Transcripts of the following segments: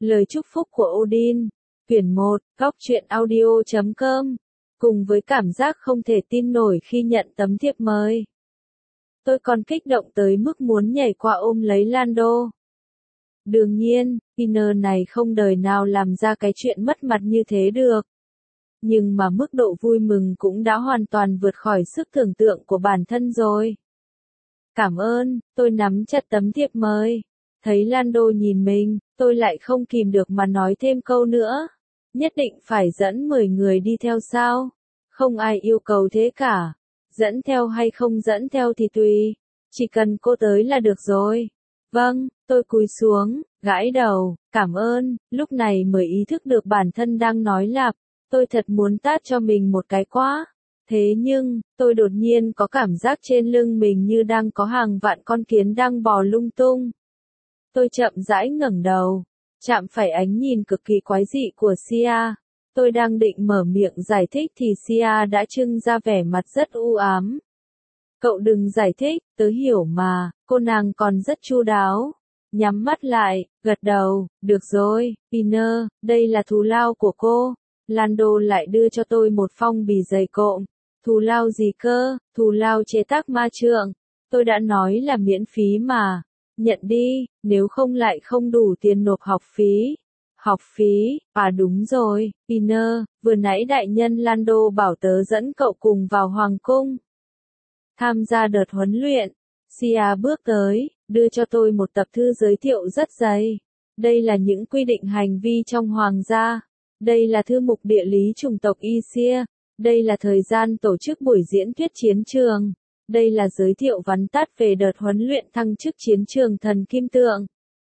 Lời chúc phúc của Odin, quyển 1, góc truyện audio.com, cùng với cảm giác không thể tin nổi khi nhận tấm thiệp mời. Tôi còn kích động tới mức muốn nhảy qua ôm lấy Lando. Đương nhiên, Inner này không đời nào làm ra cái chuyện mất mặt như thế được. Nhưng mà mức độ vui mừng cũng đã hoàn toàn vượt khỏi sức tưởng tượng của bản thân rồi. Cảm ơn, tôi nắm chặt tấm thiệp mời. Thấy Lando nhìn mình, tôi lại không kìm được mà nói thêm câu nữa. Nhất định phải dẫn 10 người đi theo sao? Không ai yêu cầu thế cả. Dẫn theo hay không dẫn theo thì tùy. Chỉ cần cô tới là được rồi. Vâng, tôi cúi xuống, gãi đầu, cảm ơn, lúc này mới ý thức được bản thân đang nói lạp. Tôi thật muốn tát cho mình một cái quá. Thế nhưng, tôi đột nhiên có cảm giác trên lưng mình như đang có hàng vạn con kiến đang bò lung tung. Tôi chậm rãi ngẩng đầu, chạm phải ánh nhìn cực kỳ quái dị của Sia. Tôi đang định mở miệng giải thích thì Sia đã trưng ra vẻ mặt rất u ám. Cậu đừng giải thích, tớ hiểu mà, cô nàng còn rất chu đáo. Nhắm mắt lại, gật đầu, được rồi, Inner, đây là thù lao của cô. Lando lại đưa cho tôi một phong bì dày cộm. Thù lao gì cơ, thù lao chế tác ma trượng. Tôi đã nói là miễn phí mà. Nhận đi, nếu không lại không đủ tiền nộp học phí. Học phí, à đúng rồi, Inner, vừa nãy đại nhân Lando bảo tớ dẫn cậu cùng vào hoàng cung. Tham gia đợt huấn luyện. Sia bước tới, đưa cho tôi một tập thư giới thiệu rất dày. Đây là những quy định hành vi trong hoàng gia. Đây là thư mục địa lý chủng tộc Isia. Đây là thời gian tổ chức buổi diễn thuyết chiến trường. Đây là giới thiệu vắn tắt về đợt huấn luyện thăng chức chiến trường thần kim tượng.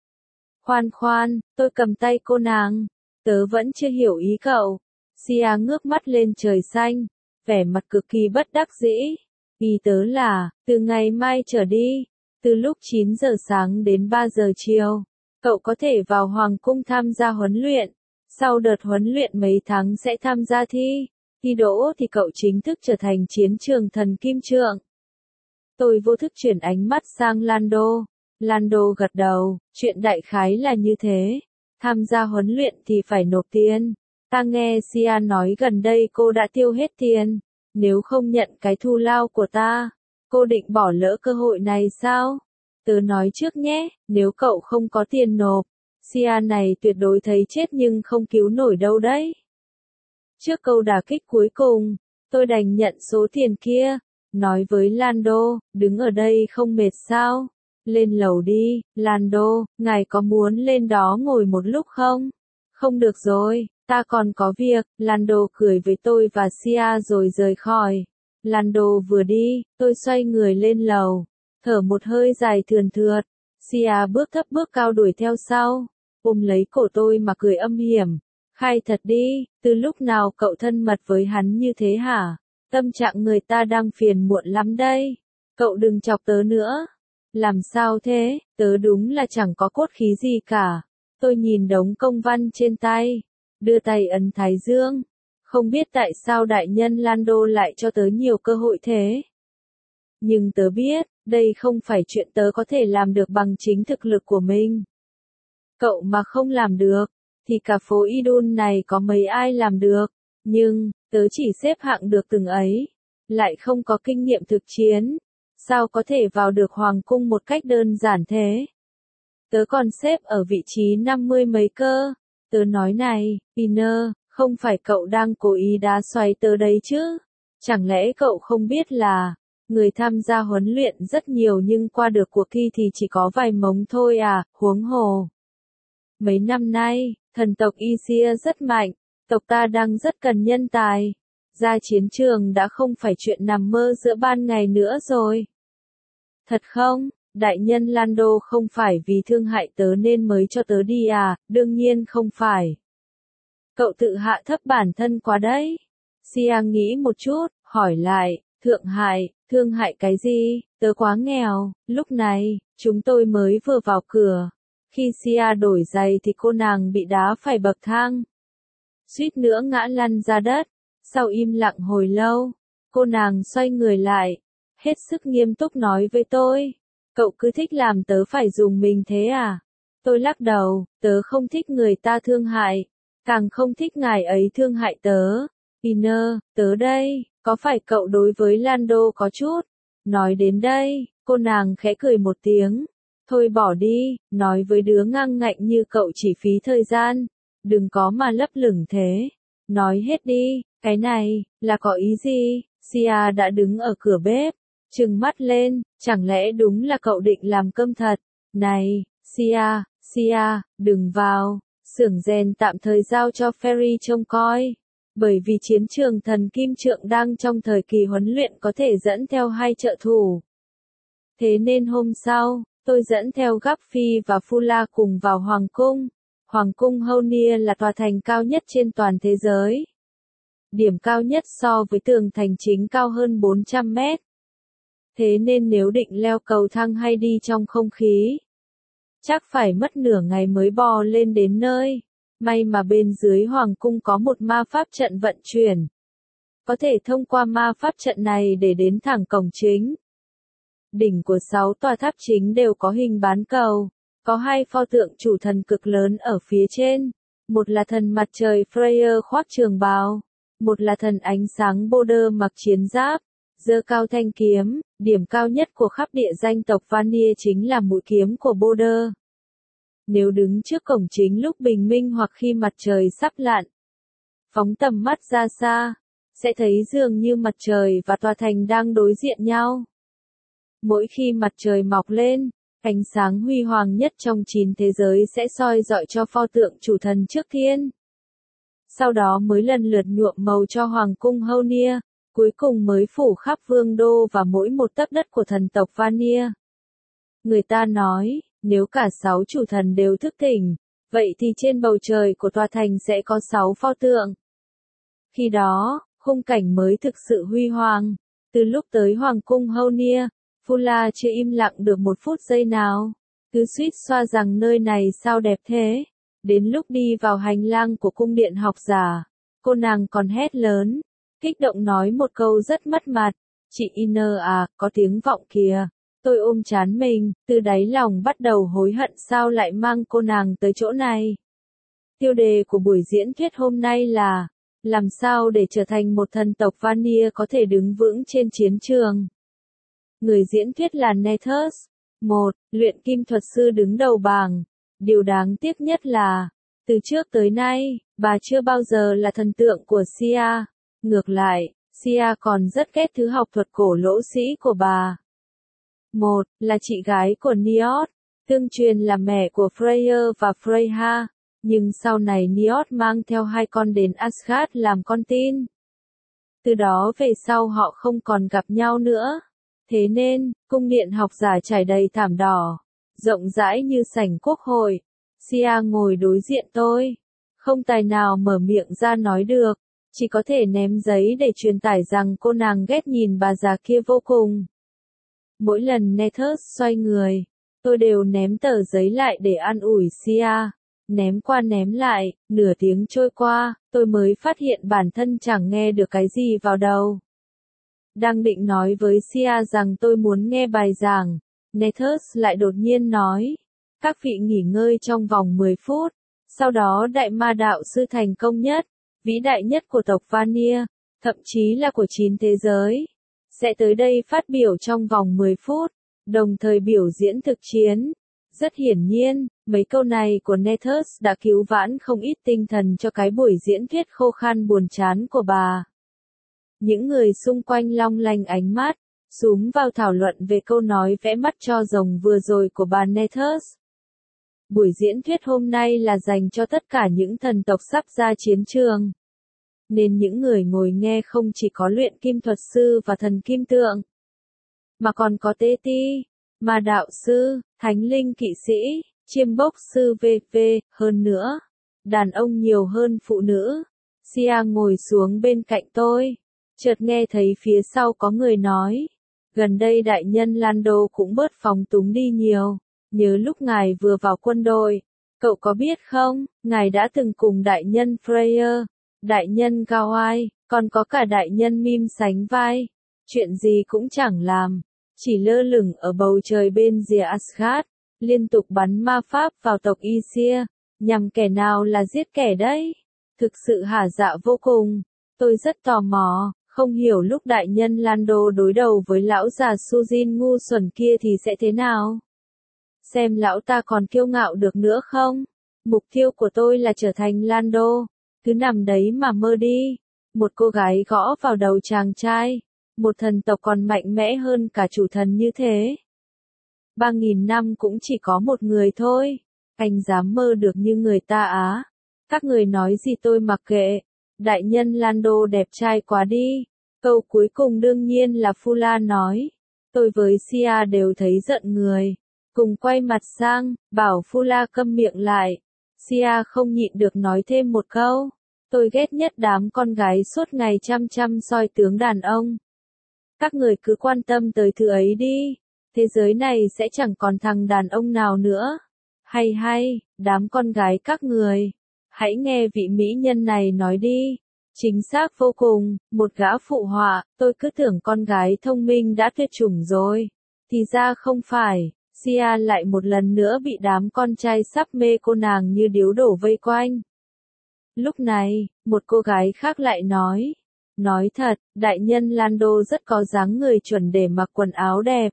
Khoan, tôi cầm tay cô nàng. Tớ vẫn chưa hiểu ý cậu. Sia ngước mắt lên trời xanh, vẻ mặt cực kỳ bất đắc dĩ. Ý tớ là, từ ngày mai trở đi, từ lúc 9 giờ sáng đến 3 giờ chiều, cậu có thể vào hoàng cung tham gia huấn luyện. Sau đợt huấn luyện mấy tháng sẽ tham gia thi. Thi đỗ thì cậu chính thức trở thành chiến trường thần kim trượng. Tôi vô thức chuyển ánh mắt sang Lando. Lando gật đầu, chuyện đại khái là như thế. Tham gia huấn luyện thì phải nộp tiền. Ta nghe Sia nói gần đây cô đã tiêu hết tiền. Nếu không nhận cái thù lao của ta, cô định bỏ lỡ cơ hội này sao? Tớ nói trước nhé, nếu cậu không có tiền nộp, Sia này tuyệt đối thấy chết nhưng không cứu nổi đâu đấy. Trước câu đả kích cuối cùng, tôi đành nhận số tiền kia, nói với Lando, đứng ở đây không mệt sao? Lên lầu đi, Lando, ngài có muốn lên đó ngồi một lúc không? Không được rồi, ta còn có việc. Lando cười với tôi và Sia rồi rời khỏi. Lando vừa đi, tôi xoay người lên lầu, thở một hơi dài thườn thượt. Sia bước thấp bước cao đuổi theo sau, ôm lấy cổ tôi mà cười âm hiểm. Khai thật đi, từ lúc nào cậu thân mật với hắn như thế hả? Tâm trạng người ta đang phiền muộn lắm đây. Cậu đừng chọc tớ nữa. Làm sao thế, tớ đúng là chẳng có cốt khí gì cả. Tôi nhìn đống công văn trên tay, đưa tay ấn thái dương. Không biết tại sao đại nhân Lando lại cho tớ nhiều cơ hội thế. Nhưng tớ biết, đây không phải chuyện tớ có thể làm được bằng chính thực lực của mình. Cậu mà không làm được, thì cả phố Idun này có mấy ai làm được. Nhưng, tớ chỉ xếp hạng được từng ấy, lại không có kinh nghiệm thực chiến. Sao có thể vào được hoàng cung một cách đơn giản thế? Tớ còn xếp ở vị trí 50 mấy cơ. Tớ nói này, Inner, không phải cậu đang cố ý đá xoay tớ đấy chứ? Chẳng lẽ cậu không biết là, người tham gia huấn luyện rất nhiều nhưng qua được cuộc thi thì chỉ có vài mống thôi à, huống hồ. Mấy năm nay, thần tộc Isia rất mạnh, tộc ta đang rất cần nhân tài. Ra chiến trường đã không phải chuyện nằm mơ giữa ban ngày nữa rồi. Thật không, đại nhân Lando không phải vì thương hại tớ nên mới cho tớ đi à, đương nhiên không phải. Cậu tự hạ thấp bản thân quá đấy. Sia nghĩ một chút, hỏi lại, thương hại cái gì, tớ quá nghèo. Lúc này, chúng tôi mới vừa vào cửa. Khi Sia đổi giày thì cô nàng bị đá phải bậc thang. Suýt nữa ngã lăn ra đất. Sau im lặng hồi lâu, cô nàng xoay người lại, hết sức nghiêm túc nói với tôi. Cậu cứ thích làm tớ phải dùng mình thế à? Tôi lắc đầu, tớ không thích người ta thương hại, càng không thích ngài ấy thương hại tớ. Iner, tớ đây, có phải cậu đối với Lando có chút? Nói đến đây, cô nàng khẽ cười một tiếng. Thôi bỏ đi, nói với đứa ngang ngạnh như cậu chỉ phí thời gian, đừng có mà lấp lửng thế. Nói hết đi, cái này, là có ý gì? Sia đã đứng ở cửa bếp, trừng mắt lên, chẳng lẽ đúng là cậu định làm cơm thật? Này, Sia, đừng vào, xưởng rèn tạm thời giao cho Ferry trông coi. Bởi vì chiến trường thần kim trượng đang trong thời kỳ huấn luyện có thể dẫn theo 2 trợ thủ. Thế nên hôm sau, tôi dẫn theo Gaffy và Fula cùng vào Hoàng cung. Hoàng cung Honier là tòa thành cao nhất trên toàn thế giới. Điểm cao nhất so với tường thành chính cao hơn 400 mét. Thế nên nếu định leo cầu thang hay đi trong không khí, chắc phải mất nửa ngày mới bò lên đến nơi. May mà bên dưới hoàng cung có một ma pháp trận vận chuyển. Có thể thông qua ma pháp trận này để đến thẳng cổng chính. Đỉnh của 6 tòa tháp chính đều có hình bán cầu. Có 2 pho tượng chủ thần cực lớn ở phía trên. Một là thần mặt trời Freyr khoác trường bào. Một là thần ánh sáng Boulder mặc chiến giáp, giơ cao thanh kiếm. Điểm cao nhất của khắp địa danh tộc Vanir chính là mũi kiếm của Boulder. Nếu đứng trước cổng chính lúc bình minh hoặc khi mặt trời sắp lặn, phóng tầm mắt ra xa, sẽ thấy dường như mặt trời và tòa thành đang đối diện nhau. Mỗi khi mặt trời mọc lên, ánh sáng huy hoàng nhất trong 9 thế giới sẽ soi rọi cho pho tượng chủ thần trước tiên. Sau đó mới lần lượt nhuộm màu cho hoàng cung Honier, cuối cùng mới phủ khắp vương đô và mỗi một tấc đất của thần tộc Vanir. Người ta nói, nếu cả 6 chủ thần đều thức tỉnh, vậy thì trên bầu trời của tòa thành sẽ có 6 pho tượng. Khi đó, khung cảnh mới thực sự huy hoàng. Từ lúc tới hoàng cung Honier, Fula chưa im lặng được một phút giây nào. Cứ suýt xoa rằng nơi này sao đẹp thế. Đến lúc đi vào hành lang của cung điện học giả, cô nàng còn hét lớn, kích động nói một câu rất mất mặt. Chị Iner à, có tiếng vọng kìa. Tôi ôm trán mình, từ đáy lòng bắt đầu hối hận sao lại mang cô nàng tới chỗ này. Tiêu đề của buổi diễn thuyết hôm nay là, làm sao để trở thành một thần tộc Vanir có thể đứng vững trên chiến trường. Người diễn thuyết là Nethus, một luyện kim thuật sư đứng đầu bảng. Điều đáng tiếc nhất là, từ trước tới nay, bà chưa bao giờ là thần tượng của Sia. Ngược lại, Sia còn rất ghét thứ học thuật cổ lỗ sĩ của bà. Một là chị gái của Niốt, tương truyền là mẹ của Freyr và Freyja, nhưng sau này Niốt mang theo 2 con đến Asgard làm con tin. Từ đó về sau họ không còn gặp nhau nữa. Thế nên, cung điện học giả trải đầy thảm đỏ, rộng rãi như sảnh quốc hội. Sia ngồi đối diện tôi, không tài nào mở miệng ra nói được, chỉ có thể ném giấy để truyền tải rằng cô nàng ghét nhìn bà già kia vô cùng. Mỗi lần Nethus xoay người, tôi đều ném tờ giấy lại để an ủi Sia. Ném qua ném lại, nửa tiếng trôi qua, tôi mới phát hiện bản thân chẳng nghe được cái gì vào đầu. Đang định nói với Sia rằng tôi muốn nghe bài giảng, Nethus lại đột nhiên nói, các vị nghỉ ngơi trong vòng 10 phút, sau đó đại ma đạo sư thành công nhất, vĩ đại nhất của tộc Vanir, thậm chí là của 9 thế giới, sẽ tới đây phát biểu trong vòng 10 phút, đồng thời biểu diễn thực chiến. Rất hiển nhiên, mấy câu này của Nethus đã cứu vãn không ít tinh thần cho cái buổi diễn thuyết khô khan buồn chán của bà. Những người xung quanh long lanh ánh mắt, xúm vào thảo luận về câu nói vẽ mắt cho rồng vừa rồi của bà Nethus. Buổi diễn thuyết hôm nay là dành cho tất cả những thần tộc sắp ra chiến trường. Nên những người ngồi nghe không chỉ có luyện kim thuật sư và thần kim tượng, mà còn có tế ti, ma đạo sư, thánh linh kỵ sĩ, chiêm bốc sư v.v. hơn nữa. Đàn ông nhiều hơn phụ nữ. Sia ngồi xuống bên cạnh tôi, chợt nghe thấy phía sau có người nói, gần đây đại nhân Lando cũng bớt phóng túng đi nhiều, nhớ lúc ngài vừa vào quân đội, cậu có biết không, ngài đã từng cùng đại nhân Freyr, đại nhân Gawai, còn có cả đại nhân Mim sánh vai, chuyện gì cũng chẳng làm, chỉ lơ lửng ở bầu trời bên rìa Asgard, liên tục bắn ma pháp vào tộc Isia, nhằm kẻ nào là giết kẻ đấy. Thực sự hả dạ vô cùng. Tôi rất tò mò, không hiểu lúc đại nhân Lando đối đầu với lão già Sujin ngu xuẩn kia thì sẽ thế nào. Xem lão ta còn kiêu ngạo được nữa không? Mục tiêu của tôi là trở thành Lando. Cứ nằm đấy mà mơ đi. Một cô gái gõ vào đầu chàng trai. Một thần tộc còn mạnh mẽ hơn cả chủ thần như thế. 3.000 năm cũng chỉ có một người thôi. Anh dám mơ được như người ta á. Các người nói gì tôi mặc kệ. Đại nhân Lando đẹp trai quá đi. Câu cuối cùng đương nhiên là Fula nói. Tôi với Sia đều thấy giận người. Cùng quay mặt sang, bảo Fula câm miệng lại. Sia không nhịn được nói thêm một câu. Tôi ghét nhất đám con gái suốt ngày chăm chăm soi tướng đàn ông. Các người cứ quan tâm tới thứ ấy đi. Thế giới này sẽ chẳng còn thằng đàn ông nào nữa. Hay hay, đám con gái các người. Hãy nghe vị mỹ nhân này nói đi. Chính xác vô cùng, một gã phụ họa, tôi cứ tưởng con gái thông minh đã tuyệt chủng rồi. Thì ra không phải, Sia lại một lần nữa bị đám con trai sắp mê cô nàng như điếu đổ vây quanh. Lúc này, một cô gái khác lại nói. Nói thật, đại nhân Lando rất có dáng người chuẩn để mặc quần áo đẹp.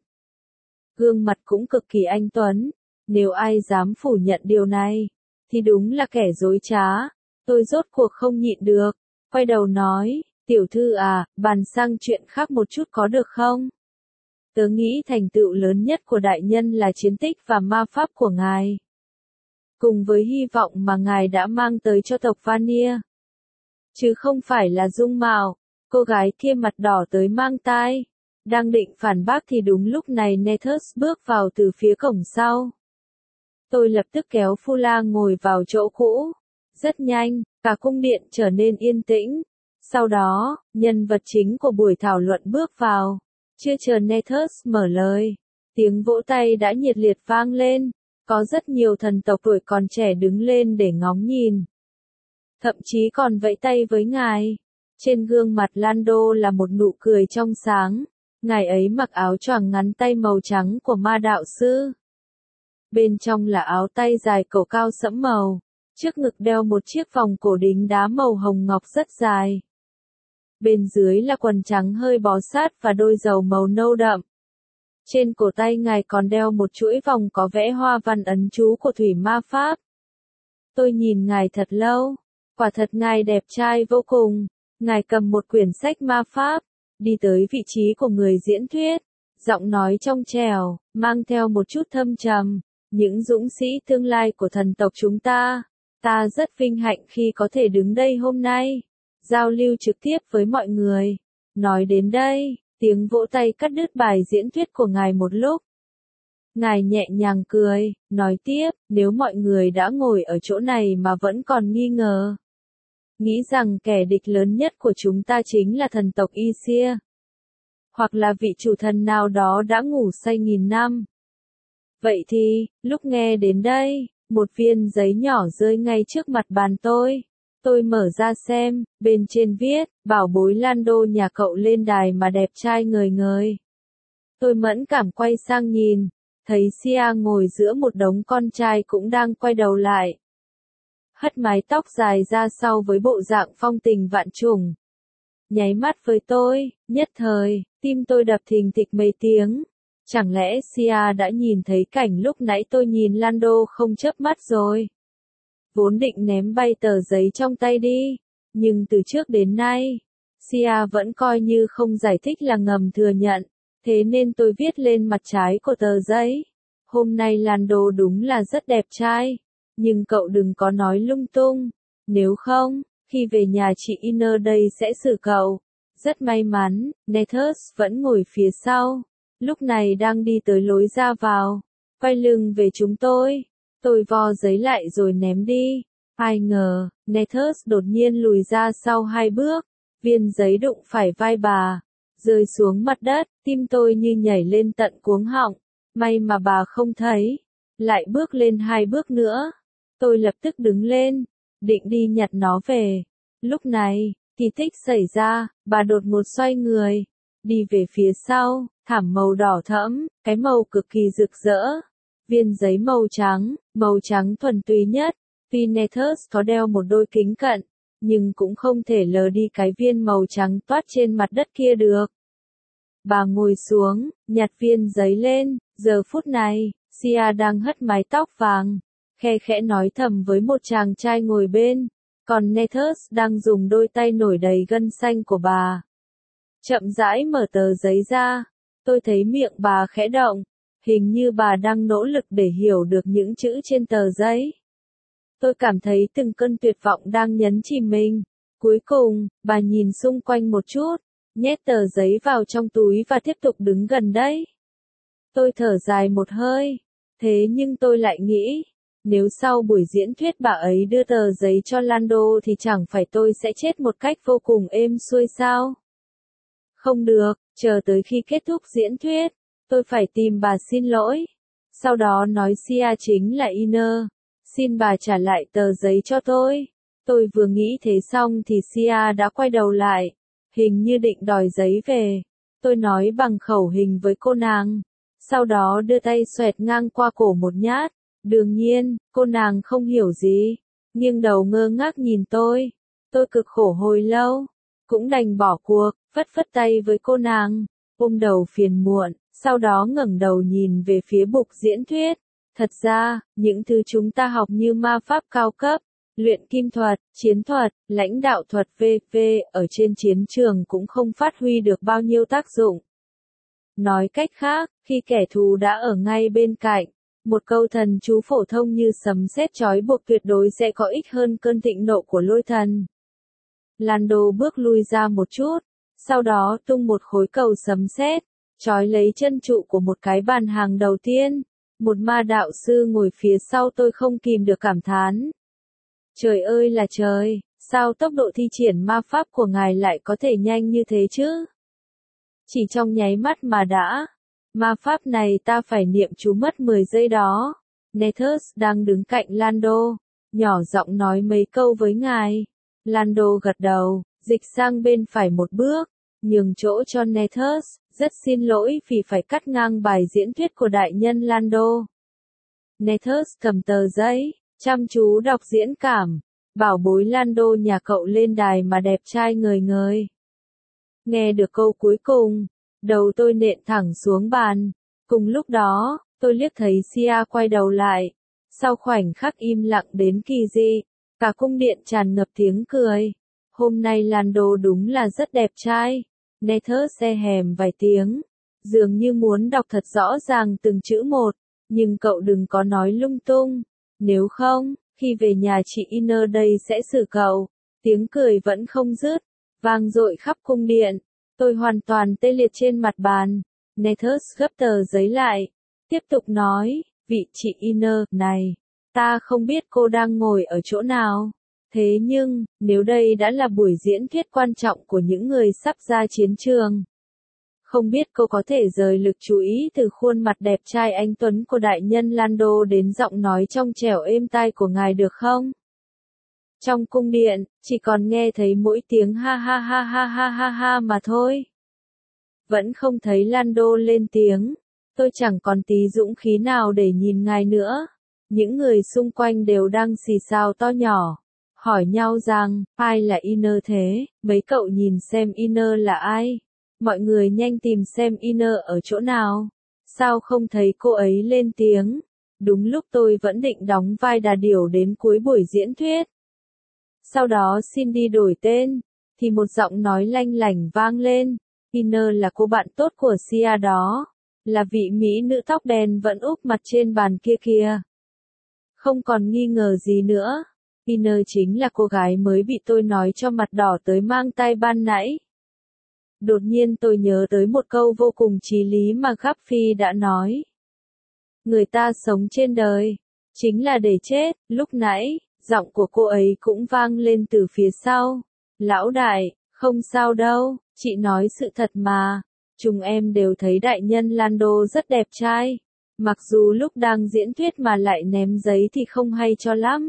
Gương mặt cũng cực kỳ anh tuấn. Nếu ai dám phủ nhận điều này, thì đúng là kẻ dối trá. Tôi rốt cuộc không nhịn được. Quay đầu nói, tiểu thư à, bàn sang chuyện khác một chút có được không? Tớ nghĩ thành tựu lớn nhất của đại nhân là chiến tích và ma pháp của ngài. Cùng với hy vọng mà ngài đã mang tới cho tộc Vanir. Chứ không phải là dung mạo. Cô gái kia mặt đỏ tới mang tai. Đang định phản bác thì đúng lúc này Nethus bước vào từ phía cổng sau. Tôi lập tức kéo Fula ngồi vào chỗ cũ. Rất nhanh, cả cung điện trở nên yên tĩnh. Sau đó, nhân vật chính của buổi thảo luận bước vào. Chưa chờ Nethus mở lời, tiếng vỗ tay đã nhiệt liệt vang lên. Có rất nhiều thần tộc tuổi còn trẻ đứng lên để ngóng nhìn. Thậm chí còn vẫy tay với ngài. Trên gương mặt Lando là một nụ cười trong sáng. Ngài ấy mặc áo choàng ngắn tay màu trắng của ma đạo sư. Bên trong là áo tay dài cổ cao sẫm màu. Trước ngực đeo một chiếc vòng cổ đính đá màu hồng ngọc rất dài. Bên dưới là quần trắng hơi bó sát và đôi dầu màu nâu đậm. Trên cổ tay ngài còn đeo một chuỗi vòng có vẽ hoa văn ấn chú của thủy ma pháp. Tôi nhìn ngài thật lâu. Quả thật ngài đẹp trai vô cùng. Ngài cầm một quyển sách ma pháp, đi tới vị trí của người diễn thuyết. Giọng nói trong trẻo, mang theo một chút thâm trầm. Những dũng sĩ tương lai của thần tộc chúng ta. Ta rất vinh hạnh khi có thể đứng đây hôm nay. Giao lưu trực tiếp với mọi người. Nói đến đây, tiếng vỗ tay cắt đứt bài diễn thuyết của ngài một lúc. Ngài nhẹ nhàng cười, nói tiếp, nếu mọi người đã ngồi ở chỗ này mà vẫn còn nghi ngờ. Nghĩ rằng kẻ địch lớn nhất của chúng ta chính là thần tộc Isia. Hoặc là vị chủ thần nào đó đã ngủ say 1000 năm. Vậy thì, lúc nghe đến đây, một viên giấy nhỏ rơi ngay trước mặt bàn tôi. Tôi mở ra xem, bên trên viết, bảo bối Lando nhà cậu lên đài mà đẹp trai ngời ngời. Tôi mẫn cảm quay sang nhìn, thấy Sia ngồi giữa một đống con trai cũng đang quay đầu lại. Hất mái tóc dài ra sau với bộ dạng phong tình vạn trùng. Nháy mắt với tôi, nhất thời, tim tôi đập thình thịch mấy tiếng. Chẳng lẽ Sia đã nhìn thấy cảnh lúc nãy tôi nhìn Lando không chớp mắt rồi? Vốn định ném bay tờ giấy trong tay đi, nhưng từ trước đến nay, Sia vẫn coi như không giải thích là ngầm thừa nhận, thế nên tôi viết lên mặt trái của tờ giấy. Hôm nay Lando đúng là rất đẹp trai, nhưng cậu đừng có nói lung tung, nếu không, khi về nhà chị Iner đây sẽ xử cậu. Rất may mắn, Nethus vẫn ngồi phía sau, lúc này đang đi tới lối ra vào, quay lưng về chúng tôi. Tôi vo giấy lại rồi ném đi. Ai ngờ, Nethus đột nhiên lùi ra sau 2 bước. Viên giấy đụng phải vai bà. Rơi xuống mặt đất, tim tôi như nhảy lên tận cuống họng. May mà bà không thấy. Lại bước lên 2 bước nữa. Tôi lập tức đứng lên. Định đi nhặt nó về. Lúc này, kỳ tích xảy ra. Bà đột ngột xoay người. Đi về phía sau, thảm màu đỏ thẫm. Cái màu cực kỳ rực rỡ. viên giấy màu trắng thuần túy nhất. Tuy Nethers có đeo một đôi kính cận, nhưng cũng không thể lờ đi cái viên màu trắng toát trên mặt đất kia được. Bà ngồi xuống, nhặt viên giấy lên, giờ phút này, Sia đang hất mái tóc vàng, khe khẽ nói thầm với một chàng trai ngồi bên, còn Nethers đang dùng đôi tay nổi đầy gân xanh của bà. Chậm rãi mở tờ giấy ra, tôi thấy miệng bà khẽ động, hình như bà đang nỗ lực để hiểu được những chữ trên tờ giấy. Tôi cảm thấy từng cơn tuyệt vọng đang nhấn chìm mình. Cuối cùng, bà nhìn xung quanh một chút, nhét tờ giấy vào trong túi và tiếp tục đứng gần đấy. Tôi thở dài một hơi, thế nhưng tôi lại nghĩ, nếu sau buổi diễn thuyết bà ấy đưa tờ giấy cho Lando thì chẳng phải tôi sẽ chết một cách vô cùng êm xuôi sao? Không được, chờ tới khi kết thúc diễn thuyết, tôi phải tìm bà xin lỗi. Sau đó nói Sia chính là Iner, xin bà trả lại tờ giấy cho tôi. Tôi vừa nghĩ thế xong thì Sia đã quay đầu lại, hình như định đòi giấy về. Tôi nói bằng khẩu hình với cô nàng, sau đó đưa tay xoẹt ngang qua cổ một nhát. Đương nhiên, cô nàng không hiểu gì, nghiêng đầu ngơ ngác nhìn tôi. Tôi cực khổ hồi lâu, cũng đành bỏ cuộc, phất phất tay với cô nàng, ôm đầu phiền muộn, sau đó ngẩng đầu nhìn về phía bục diễn thuyết. Thật ra, những thứ chúng ta học như ma pháp cao cấp, luyện kim thuật, chiến thuật, lãnh đạo thuật v.v. ở trên chiến trường cũng không phát huy được bao nhiêu tác dụng. Nói cách khác, khi kẻ thù đã ở ngay bên cạnh, một câu thần chú phổ thông như sấm sét trói buộc tuyệt đối sẽ có ích hơn cơn thịnh nộ của lôi thần. Lando bước lui ra một chút, sau đó tung một khối cầu sấm sét, trói lấy chân trụ của một cái bàn hàng đầu tiên. Một ma đạo sư ngồi phía sau tôi không kìm được cảm thán. Trời ơi là trời, sao tốc độ thi triển ma pháp của ngài lại có thể nhanh như thế chứ? Chỉ trong nháy mắt mà đã. Ma pháp này ta phải niệm chú mất 10 giây đó. Nethers đang đứng cạnh Lando, nhỏ giọng nói mấy câu với ngài. Lando gật đầu, dịch sang bên phải một bước, nhường chỗ cho Nethers. Rất xin lỗi vì phải cắt ngang bài diễn thuyết của đại nhân Lando. Nethers cầm tờ giấy, chăm chú đọc diễn cảm. Bảo bối Lando nhà cậu lên đài mà đẹp trai ngời ngời. Nghe được câu cuối cùng, đầu tôi nện thẳng xuống bàn. Cùng lúc đó, tôi liếc thấy Sia quay đầu lại. Sau khoảnh khắc im lặng đến kỳ dị, cả cung điện tràn ngập tiếng cười. Hôm nay Lando đúng là rất đẹp trai. Nethers e hèm vài tiếng, dường như muốn đọc thật rõ ràng từng chữ một, nhưng cậu đừng có nói lung tung, nếu không, khi về nhà chị Iner đây sẽ xử cậu. Tiếng cười vẫn không dứt, vang dội khắp cung điện, tôi hoàn toàn tê liệt trên mặt bàn. Nethers gấp tờ giấy lại, tiếp tục nói, vị chị Iner này, ta không biết cô đang ngồi ở chỗ nào. Thế nhưng, nếu đây đã là buổi diễn thuyết quan trọng của những người sắp ra chiến trường, không biết cô có thể rời lực chú ý từ khuôn mặt đẹp trai anh tuấn của đại nhân Lando đến giọng nói trong trẻo êm tai của ngài được không? Trong cung điện, chỉ còn nghe thấy mỗi tiếng ha ha ha ha ha ha ha mà thôi. Vẫn không thấy Lando lên tiếng, tôi chẳng còn tí dũng khí nào để nhìn ngài nữa. Những người xung quanh đều đang xì xào to nhỏ, hỏi nhau rằng, ai là Iner thế, mấy cậu nhìn xem Iner là ai. Mọi người nhanh tìm xem Iner ở chỗ nào. Sao không thấy cô ấy lên tiếng? Đúng lúc tôi vẫn định đóng vai đà điểu đến cuối buổi diễn thuyết. Sau đó xin đi đổi tên, thì một giọng nói lanh lảnh vang lên. Iner là cô bạn tốt của Sia đó, là vị mỹ nữ tóc đen vẫn úp mặt trên bàn kia kìa. Không còn nghi ngờ gì nữa. Iner chính là cô gái mới bị tôi nói cho mặt đỏ tới mang tai ban nãy. Đột nhiên tôi nhớ tới một câu vô cùng chí lý mà Gaffy đã nói. Người ta sống trên đời, chính là để chết. Lúc nãy, giọng của cô ấy cũng vang lên từ phía sau. Lão đại, không sao đâu, chị nói sự thật mà. Chúng em đều thấy đại nhân Lando rất đẹp trai. Mặc dù lúc đang diễn thuyết mà lại ném giấy thì không hay cho lắm.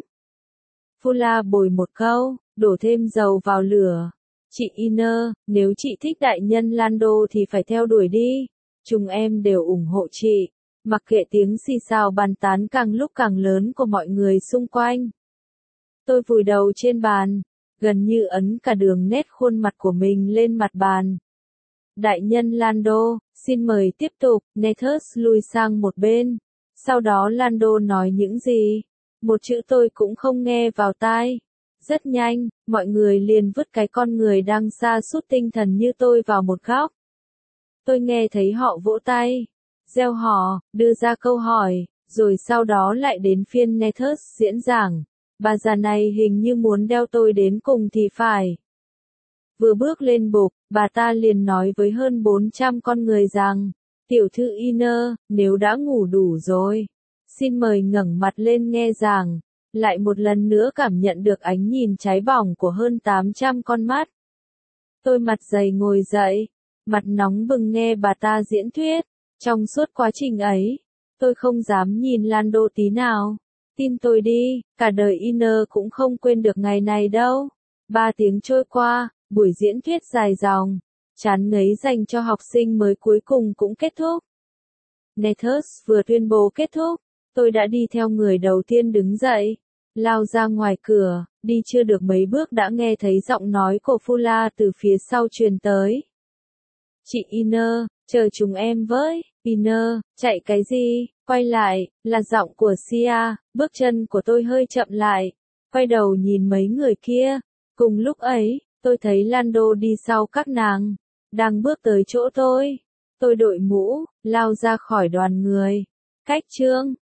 Fula bồi một câu, đổ thêm dầu vào lửa. Chị Iner, nếu chị thích đại nhân Lando thì phải theo đuổi đi. Chúng em đều ủng hộ chị. Mặc kệ tiếng xì xào bàn tán càng lúc càng lớn của mọi người xung quanh. Tôi vùi đầu trên bàn, gần như ấn cả đường nét khuôn mặt của mình lên mặt bàn. Đại nhân Lando, xin mời tiếp tục. Nethus lùi sang một bên. Sau đó Lando nói những gì? Một chữ tôi cũng không nghe vào tai. Rất nhanh, mọi người liền vứt cái con người đang sa sút tinh thần như tôi vào một góc. Tôi nghe thấy họ vỗ tay, reo hò, đưa ra câu hỏi, rồi sau đó lại đến phiên Nethus diễn giảng. Bà già này hình như muốn đeo tôi đến cùng thì phải. Vừa bước lên bục, bà ta liền nói với hơn 400 con người rằng, tiểu thư Iner, nếu đã ngủ đủ rồi, xin mời ngẩng mặt lên nghe giảng. Lại một lần nữa cảm nhận được ánh nhìn cháy bỏng của hơn 800 con mắt. Tôi mặt dày ngồi dậy, mặt nóng bừng nghe bà ta diễn thuyết. Trong suốt quá trình ấy, tôi không dám nhìn Lando tí nào. Tin tôi đi, cả đời Iner cũng không quên được ngày này đâu. 3 tiếng trôi qua, buổi diễn thuyết dài dòng, chán ngấy dành cho học sinh mới cuối cùng cũng kết thúc. Nethus vừa tuyên bố kết thúc, tôi đã đi theo người đầu tiên đứng dậy, lao ra ngoài cửa, đi chưa được mấy bước đã nghe thấy giọng nói của Fula từ phía sau truyền tới. Chị Iner, chờ chúng em với. Iner, chạy cái gì? Quay lại, là giọng của Sia. Bước chân của tôi hơi chậm lại, quay đầu nhìn mấy người kia. Cùng lúc ấy, tôi thấy Lando đi sau các nàng, đang bước tới chỗ tôi. Tôi đội mũ, lao ra khỏi đoàn người. Cách chương